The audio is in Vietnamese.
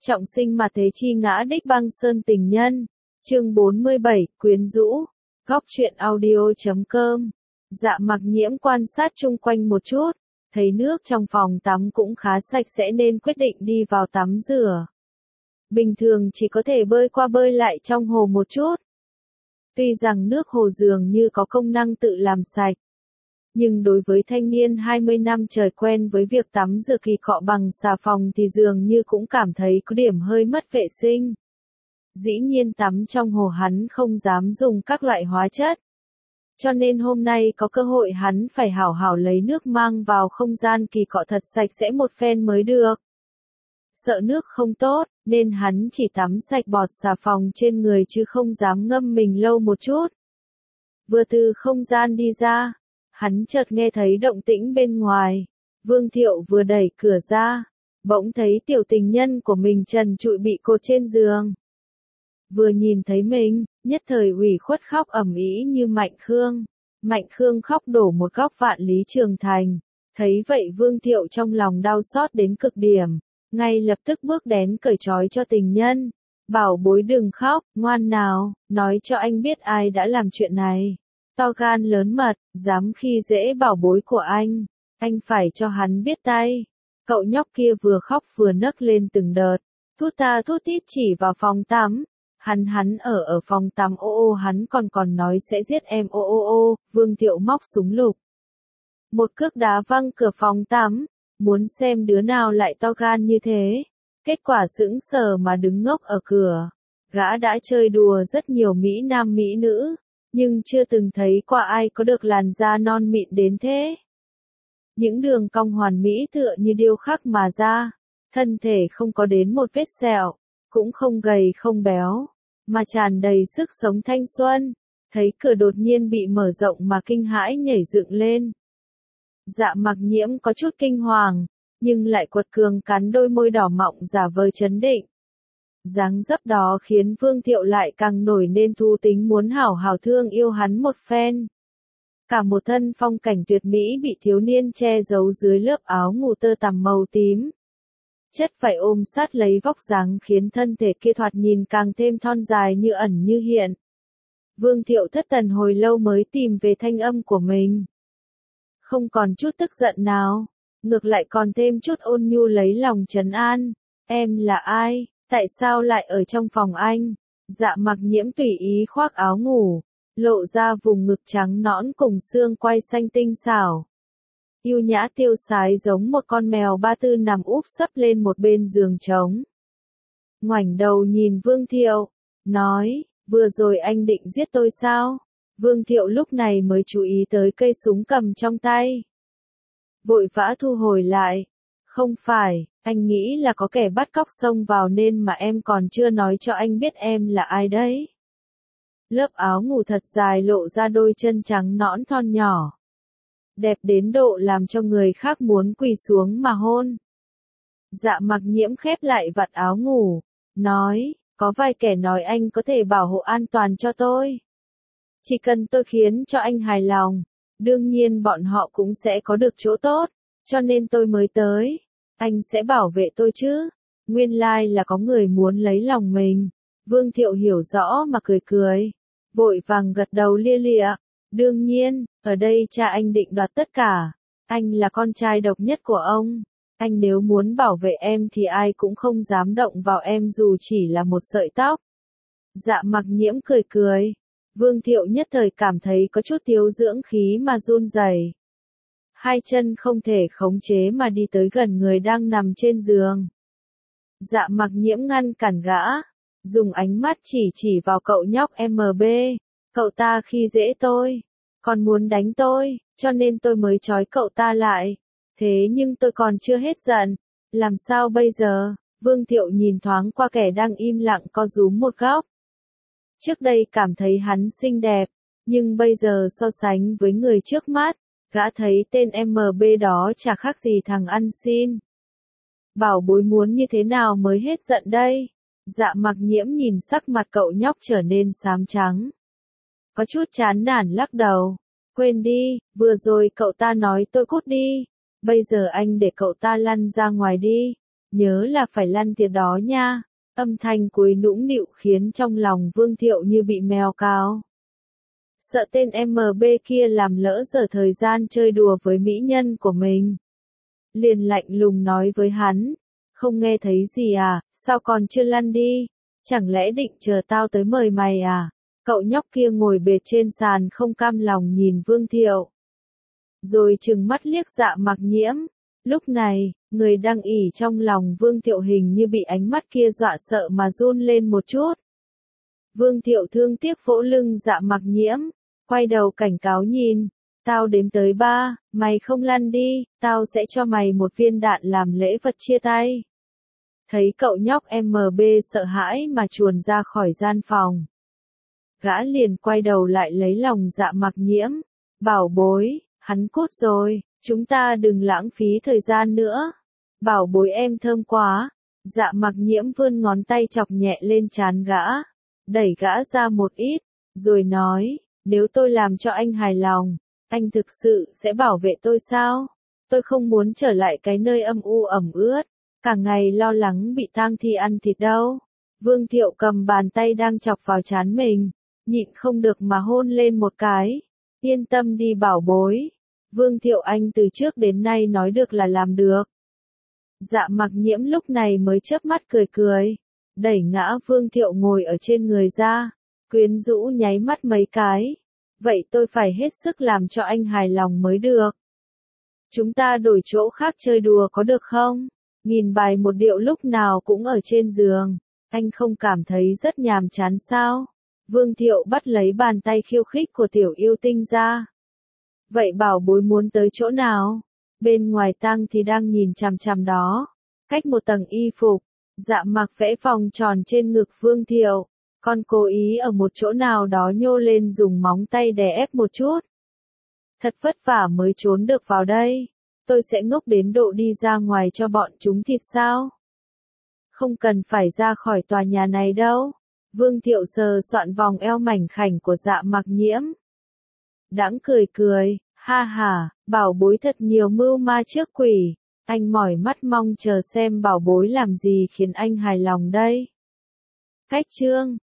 Trọng sinh mà thế chi ngã đích băng sơn tình nhân. Chương 47, quyến rũ. Góc truyện audio.com. Dạ Mặc Nhiễm quan sát chung quanh một chút, thấy nước trong phòng tắm cũng khá sạch sẽ nên quyết định đi vào tắm rửa. Bình thường chỉ có thể bơi qua bơi lại trong hồ một chút. Tuy rằng nước hồ dường như có công năng tự làm sạch, nhưng đối với thanh niên 20 năm trời quen với việc tắm rửa kỳ cọ bằng xà phòng thì dường như cũng cảm thấy có điểm hơi mất vệ sinh. Dĩ nhiên tắm trong hồ hắn không dám dùng các loại hóa chất. Cho nên hôm nay có cơ hội hắn phải hảo hảo lấy nước mang vào không gian kỳ cọ thật sạch sẽ một phen mới được. Sợ nước không tốt, nên hắn chỉ tắm sạch bọt xà phòng trên người chứ không dám ngâm mình lâu một chút. Vừa từ không gian đi ra, hắn chợt nghe thấy động tĩnh bên ngoài. Vương Thiệu vừa đẩy cửa ra, bỗng thấy tiểu tình nhân của mình trần trụi bị cột trên giường. Vừa nhìn thấy mình, nhất thời ủy khuất khóc ầm ĩ như Mạnh Khương. Mạnh Khương khóc đổ một góc vạn lý trường thành. Thấy vậy Vương Thiệu trong lòng đau xót đến cực điểm, ngay lập tức bước đến cởi trói cho tình nhân. Bảo bối đừng khóc, ngoan nào, nói cho anh biết ai đã làm chuyện này. To gan lớn mật, dám khi dễ bảo bối của anh phải cho hắn biết tay. Cậu nhóc kia vừa khóc vừa nấc lên từng đợt, thút ta thút tít chỉ vào phòng tắm. Hắn ở phòng tắm ô hắn còn nói sẽ giết em ô. Vương Thiệu móc súng lục. Một cước đá văng cửa phòng tắm, muốn xem đứa nào lại to gan như thế. Kết quả sững sờ mà đứng ngốc ở cửa. Gã đã chơi đùa rất nhiều mỹ nam mỹ nữ, nhưng chưa từng thấy qua ai có được làn da non mịn đến thế. Những đường cong hoàn mỹ tựa như điêu khắc mà ra, thân thể không có đến một vết sẹo, cũng không gầy không béo, mà tràn đầy sức sống thanh xuân. Thấy cửa đột nhiên bị mở rộng mà kinh hãi nhảy dựng lên. Dạ Mặc Nhiễm có chút kinh hoàng, nhưng lại quật cường cắn đôi môi đỏ mọng giả vờ trấn định. Dáng dấp đó khiến Vương Thiệu lại càng nổi nên thú tính muốn hảo hảo thương yêu hắn một phen. Cả một thân phong cảnh tuyệt mỹ bị thiếu niên che giấu dưới lớp áo ngủ tơ tằm màu tím. Chất vải ôm sát lấy vóc dáng khiến thân thể kia thoạt nhìn càng thêm thon dài như ẩn như hiện. Vương Thiệu thất thần hồi lâu mới tìm về thanh âm của mình. Không còn chút tức giận nào, ngược lại còn thêm chút ôn nhu lấy lòng trấn an. Em là ai? Tại sao lại ở trong phòng anh? Dạ Mặc Nhiễm tùy ý khoác áo ngủ, lộ ra vùng ngực trắng nõn cùng xương quai xanh tinh xảo. Yêu nhã tiêu sái giống một con mèo ba tư nằm úp sấp lên một bên giường trống. Ngoảnh đầu nhìn Vương Thiệu, nói, vừa rồi anh định giết tôi sao? Vương Thiệu lúc này mới chú ý tới cây súng cầm trong tay. Vội vã thu hồi lại. Không phải, anh nghĩ là có kẻ bắt cóc xông vào nên mà em còn chưa nói cho anh biết em là ai đấy. Lớp áo ngủ thật dài lộ ra đôi chân trắng nõn thon nhỏ. Đẹp đến độ làm cho người khác muốn quỳ xuống mà hôn. Dạ Mặc Nhiễm khép lại vạt áo ngủ, nói, có vài kẻ nói anh có thể bảo hộ an toàn cho tôi. Chỉ cần tôi khiến cho anh hài lòng, đương nhiên bọn họ cũng sẽ có được chỗ tốt, cho nên tôi mới tới. Anh sẽ bảo vệ tôi chứ? Nguyên lai là có người muốn lấy lòng mình. Vương Thiệu hiểu rõ mà cười cười, vội vàng gật đầu lia lịa. Đương nhiên, ở đây cha anh định đoạt tất cả. Anh là con trai độc nhất của ông. Anh nếu muốn bảo vệ em thì ai cũng không dám động vào em dù chỉ là một sợi tóc. Dạ Mặc Nhiễm cười cười. Vương Thiệu nhất thời cảm thấy có chút thiếu dưỡng khí mà run rẩy. Hai chân không thể khống chế mà đi tới gần người đang nằm trên giường. Dạ Mặc Nhiễm ngăn cản gã, dùng ánh mắt chỉ vào cậu nhóc MB. Cậu ta khi dễ tôi, còn muốn đánh tôi, cho nên tôi mới trói cậu ta lại. Thế nhưng tôi còn chưa hết giận, làm sao bây giờ? Vương Thiệu nhìn thoáng qua kẻ đang im lặng co rúm một góc. Trước đây cảm thấy hắn xinh đẹp, nhưng bây giờ so sánh với người trước mắt, gã thấy tên MB đó chả khác gì thằng ăn xin. Bảo bối muốn như thế nào mới hết giận đây? Dạ Mặc Nhiễm nhìn sắc mặt cậu nhóc trở nên xám trắng. Có chút chán nản lắc đầu. Quên đi, vừa rồi cậu ta nói tôi cút đi. Bây giờ anh để cậu ta lăn ra ngoài đi. nhớ là phải lăn tiệt đó nha. Âm thanh cuối nũng nịu khiến trong lòng Vương Thiệu như bị mèo cào. Sợ tên MB kia làm lỡ giờ thời gian chơi đùa với mỹ nhân của mình. Liền lạnh lùng nói với hắn, không nghe thấy gì à, sao còn chưa lăn đi, chẳng lẽ định chờ tao tới mời mày à? Cậu nhóc kia ngồi bệt trên sàn không cam lòng nhìn Vương Thiệu. Rồi trừng mắt liếc Dạ Mặc Nhiễm. Lúc này, người đang ỉ trong lòng Vương Thiệu hình như bị ánh mắt kia dọa sợ mà run lên một chút. Vương Thiệu thương tiếc vỗ lưng Dạ Mặc Nhiễm, quay đầu cảnh cáo nhìn, tao đếm tới 3, mày không lăn đi, tao sẽ cho mày một viên đạn làm lễ vật chia tay. Thấy cậu nhóc MB sợ hãi mà chuồn ra khỏi gian phòng. Gã liền quay đầu lại lấy lòng Dạ Mặc Nhiễm, bảo bối, hắn cút rồi, chúng ta đừng lãng phí thời gian nữa. Bảo bối em thơm quá. Dạ Mặc Nhiễm vươn ngón tay chọc nhẹ lên trán gã, đẩy gã ra một ít, rồi nói, nếu tôi làm cho anh hài lòng, anh thực sự sẽ bảo vệ tôi sao? Tôi không muốn trở lại cái nơi âm u ẩm ướt, cả ngày lo lắng bị tang thi ăn thịt đâu. Vương Thiệu cầm bàn tay đang chọc vào trán mình, nhịn không được mà hôn lên một cái. Yên tâm đi bảo bối. Vương Thiệu anh từ trước đến nay nói được là làm được. Dạ Mặc Nhiễm lúc này mới chớp mắt cười cười, đẩy ngã Vương Thiệu ngồi ở trên người ra, quyến rũ nháy mắt mấy cái. Vậy tôi phải hết sức làm cho anh hài lòng mới được. Chúng ta đổi chỗ khác chơi đùa có được không? Nghìn bài một điệu lúc nào cũng ở trên giường, anh không cảm thấy rất nhàm chán sao? Vương Thiệu bắt lấy bàn tay khiêu khích của tiểu yêu tinh ra. Vậy bảo bối muốn tới chỗ nào? Bên ngoài Tăng thì đang nhìn chằm chằm đó. Cách một tầng y phục, Dạ Mặc vẽ vòng tròn trên ngực Vương Thiệu. Con cố ý ở một chỗ nào đó nhô lên dùng móng tay đè ép một chút. Thật vất vả mới trốn được vào đây. Tôi sẽ ngốc đến độ đi ra ngoài cho bọn chúng thịt sao? Không cần phải ra khỏi tòa nhà này đâu. Vương Thiệu sờ soạn vòng eo mảnh khảnh của Dạ Mặc Nhiễm. Đãng cười cười, ha ha, bảo bối thật nhiều mưu ma trước quỷ. Anh mỏi mắt mong chờ xem bảo bối làm gì khiến anh hài lòng đây. Cách chương